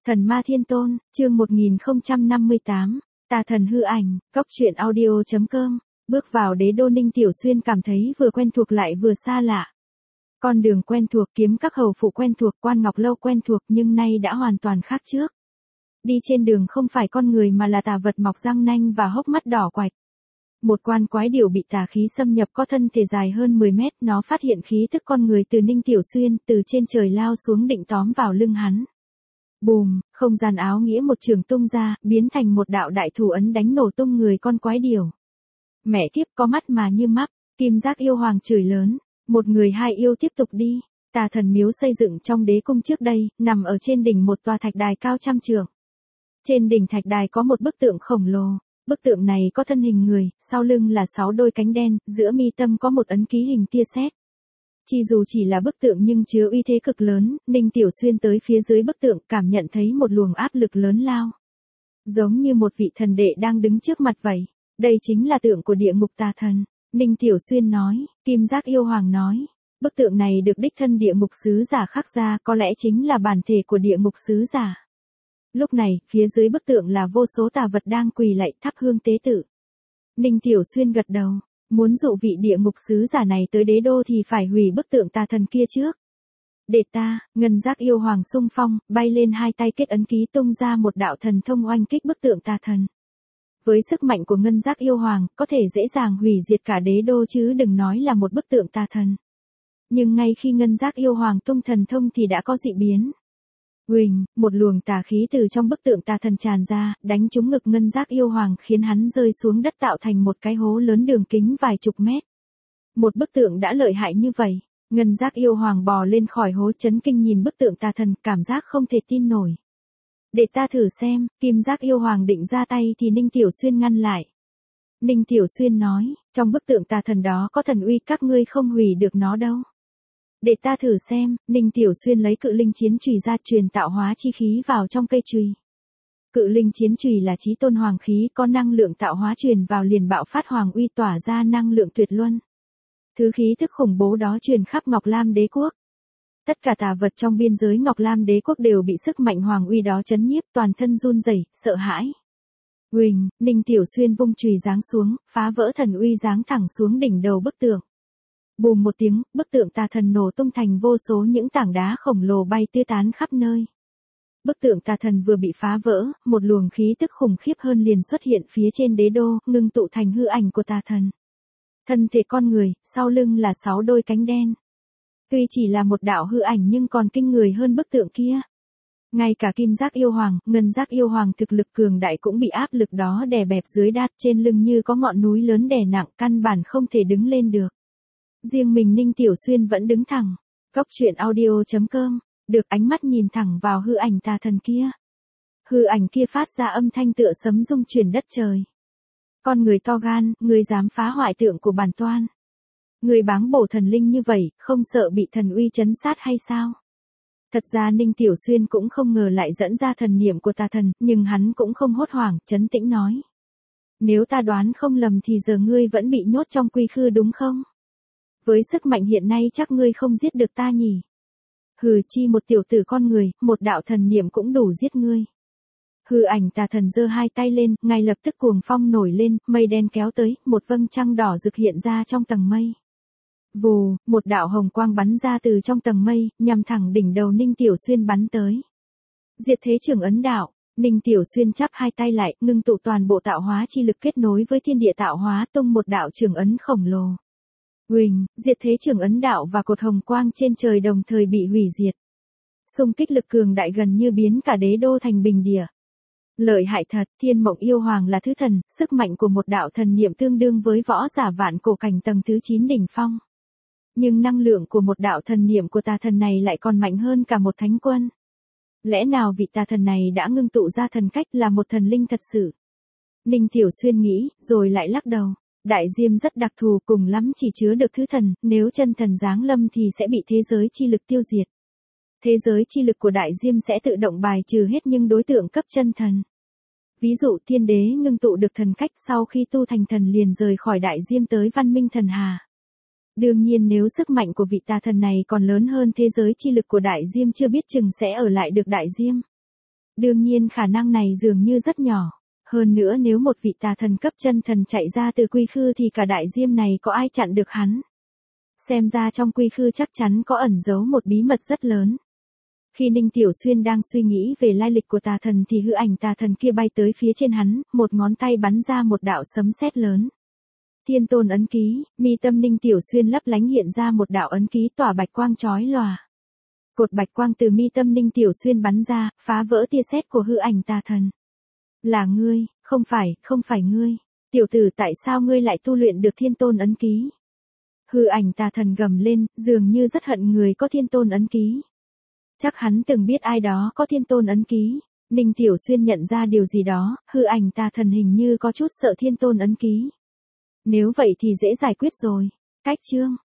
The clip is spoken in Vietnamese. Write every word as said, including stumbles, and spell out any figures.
Thần Ma Thiên Tôn, chương một nghìn không trăm năm mươi tám, Tà Thần Hư Ảnh, Cốc truyện audio chấm com. Bước vào đế đô, Ninh Tiểu Xuyên cảm thấy vừa quen thuộc lại vừa xa lạ. Con đường quen thuộc, kiếm các hầu phụ quen thuộc, Quan Ngọc Lâu quen thuộc, nhưng nay đã hoàn toàn khác trước. Đi trên đường không phải con người mà là tà vật mọc răng nanh và hốc mắt đỏ quạch. Một quan quái điểu bị tà khí xâm nhập, có thân thể dài hơn mười mét, nó phát hiện khí tức con người từ Ninh Tiểu Xuyên, từ trên trời lao xuống định tóm vào lưng hắn. Bùm, không gian áo nghĩa một trường tung ra, biến thành một đạo đại thủ ấn đánh nổ tung người con quái điểu. Mẹ kiếp, có mắt mà như mắt, Kim Giác yêu hoàng chửi lớn, một người hai yêu tiếp tục đi. Tà thần miếu xây dựng trong đế cung trước đây, nằm ở trên đỉnh một tòa thạch đài cao trăm trượng. Trên đỉnh thạch đài có một bức tượng khổng lồ, bức tượng này có thân hình người, sau lưng là sáu đôi cánh đen, giữa mi tâm có một ấn ký hình tia sét. Chỉ dù chỉ là bức tượng nhưng chứa uy thế cực lớn, Ninh Tiểu Xuyên tới phía dưới bức tượng cảm nhận thấy một luồng áp lực lớn lao. Giống như một vị thần đệ đang đứng trước mặt vậy. Đây chính là tượng của địa ngục tà thần. Ninh Tiểu Xuyên nói, Kim Giác yêu hoàng nói. Bức tượng này được đích thân địa ngục sứ giả khắc ra, có lẽ chính là bản thể của địa ngục sứ giả. Lúc này, phía dưới bức tượng là vô số tà vật đang quỳ lạy thắp hương tế tự. Ninh Tiểu Xuyên gật đầu. Muốn dụ vị địa ngục sứ giả này tới đế đô thì phải hủy bức tượng tà thần kia trước. Để ta, Ngân Giác yêu hoàng xung phong, bay lên hai tay kết ấn ký tung ra một đạo thần thông oanh kích bức tượng tà thần. Với sức mạnh của Ngân Giác yêu hoàng, có thể dễ dàng hủy diệt cả đế đô chứ đừng nói là một bức tượng tà thần. Nhưng ngay khi Ngân Giác yêu hoàng tung thần thông thì đã có dị biến. Huỳnh, một luồng tà khí từ trong bức tượng tà thần tràn ra, đánh trúng ngực Ngân Giác yêu hoàng khiến hắn rơi xuống đất tạo thành một cái hố lớn đường kính vài chục mét. Một bức tượng đã lợi hại như vậy, Ngân Giác yêu hoàng bò lên khỏi hố chấn kinh nhìn bức tượng tà thần, cảm giác không thể tin nổi. Để ta thử xem, Kim Giác yêu hoàng định ra tay thì Ninh Tiểu Xuyên ngăn lại. Ninh Tiểu Xuyên nói, trong bức tượng tà thần đó có thần uy, các ngươi không hủy được nó đâu. Để ta thử xem, Ninh Tiểu Xuyên lấy cự linh chiến chùy ra truyền tạo hóa chi khí vào trong cây chùy. Cự linh chiến chùy là chí tôn hoàng khí, có năng lượng tạo hóa truyền vào liền bạo phát hoàng uy, tỏa ra năng lượng tuyệt luân. Thứ khí thức khủng bố đó truyền khắp Ngọc Lam đế quốc. Tất cả tà vật trong biên giới Ngọc Lam đế quốc đều bị sức mạnh hoàng uy đó chấn nhiếp, toàn thân run rẩy, sợ hãi. Huỳnh, Ninh Tiểu Xuyên vung chùy giáng xuống, phá vỡ thần uy giáng thẳng xuống đỉnh đầu bức tượng. Bùm một tiếng, bức tượng tà thần nổ tung thành vô số những tảng đá khổng lồ bay tứ tán khắp nơi. Bức tượng tà thần vừa bị phá vỡ, một luồng khí tức khủng khiếp hơn liền xuất hiện phía trên đế đô, ngưng tụ thành hư ảnh của tà thần. Thân thể con người, sau lưng là sáu đôi cánh đen. Tuy chỉ là một đạo hư ảnh nhưng còn kinh người hơn bức tượng kia. Ngay cả Kim Giác yêu hoàng, Ngân Giác yêu hoàng thực lực cường đại cũng bị áp lực đó đè bẹp dưới đát, trên lưng như có ngọn núi lớn đè nặng, căn bản không thể đứng lên được. Riêng mình Ninh Tiểu Xuyên vẫn đứng thẳng. Cốc truyện audio chấm com, được ánh mắt nhìn thẳng vào hư ảnh tà thần kia. Hư ảnh kia phát ra âm thanh tựa sấm rung chuyển đất trời. Con người to gan, người dám phá hoại tượng của bản toan. Người báng bổ thần linh như vậy, không sợ bị thần uy chấn sát hay sao? Thật ra Ninh Tiểu Xuyên cũng không ngờ lại dẫn ra thần niệm của tà thần, nhưng hắn cũng không hốt hoảng, trấn tĩnh nói. Nếu ta đoán không lầm thì giờ ngươi vẫn bị nhốt trong quy khư đúng không? Với sức mạnh hiện nay chắc ngươi không giết được ta nhỉ? Hừ, chi một tiểu tử con người, một đạo thần niệm cũng đủ giết ngươi. Hư ảnh tà thần giơ hai tay lên, ngay lập tức cuồng phong nổi lên, mây đen kéo tới, một vầng trăng đỏ rực hiện ra trong tầng mây. Vù, một đạo hồng quang bắn ra từ trong tầng mây, nhằm thẳng đỉnh đầu Ninh Tiểu Xuyên bắn tới. Diệt thế trưởng ấn đạo, Ninh Tiểu Xuyên chắp hai tay lại, ngưng tụ toàn bộ tạo hóa chi lực kết nối với thiên địa tạo hóa, tung một đạo trưởng ấn khổng lồ. Huỳnh, diệt thế trưởng ấn đạo và cột hồng quang trên trời đồng thời bị hủy diệt. Xung kích lực cường đại gần như biến cả đế đô thành bình địa. Lợi hại thật, Thiên Mộng yêu hoàng là thứ thần, sức mạnh của một đạo thần niệm tương đương với võ giả vạn cổ cảnh tầng thứ chín đỉnh phong. Nhưng năng lượng của một đạo thần niệm của tà thần này lại còn mạnh hơn cả một thánh quân. Lẽ nào vị tà thần này đã ngưng tụ ra thần cách là một thần linh thật sự? Ninh Tiểu Xuyên nghĩ, rồi lại lắc đầu. Đại diêm rất đặc thù, cùng lắm chỉ chứa được thứ thần, nếu chân thần giáng lâm thì sẽ bị thế giới chi lực tiêu diệt. Thế giới chi lực của đại diêm sẽ tự động bài trừ hết những đối tượng cấp chân thần. Ví dụ thiên đế ngưng tụ được thần cách sau khi tu thành thần liền rời khỏi đại diêm tới văn minh thần hà. Đương nhiên nếu sức mạnh của vị tà thần này còn lớn hơn thế giới chi lực của đại diêm chưa biết chừng sẽ ở lại được đại diêm. Đương nhiên khả năng này dường như rất nhỏ. Hơn nữa nếu một vị tà thần cấp chân thần chạy ra từ quy khư thì cả đại diêm này có ai chặn được hắn. Xem ra trong quy khư chắc chắn có ẩn giấu một bí mật rất lớn. Khi Ninh Tiểu Xuyên đang suy nghĩ về lai lịch của tà thần thì hư ảnh tà thần kia bay tới phía trên hắn, một ngón tay bắn ra một đạo sấm sét lớn. Thiên Tôn ấn ký, mi tâm Ninh Tiểu Xuyên lấp lánh hiện ra một đạo ấn ký tỏa bạch quang chói lòa. Cột bạch quang từ mi tâm Ninh Tiểu Xuyên bắn ra, phá vỡ tia sét của hư ảnh tà thần. Là ngươi, không phải, không phải ngươi. Tiểu tử tại sao ngươi lại tu luyện được Thiên Tôn ấn ký? Hư ảnh tà thần gầm lên, dường như rất hận người có Thiên Tôn ấn ký. Chắc hắn từng biết ai đó có Thiên Tôn ấn ký. Ninh Tiểu Xuyên nhận ra điều gì đó, hư ảnh tà thần hình như có chút sợ Thiên Tôn ấn ký. Nếu vậy thì dễ giải quyết rồi. Cách chương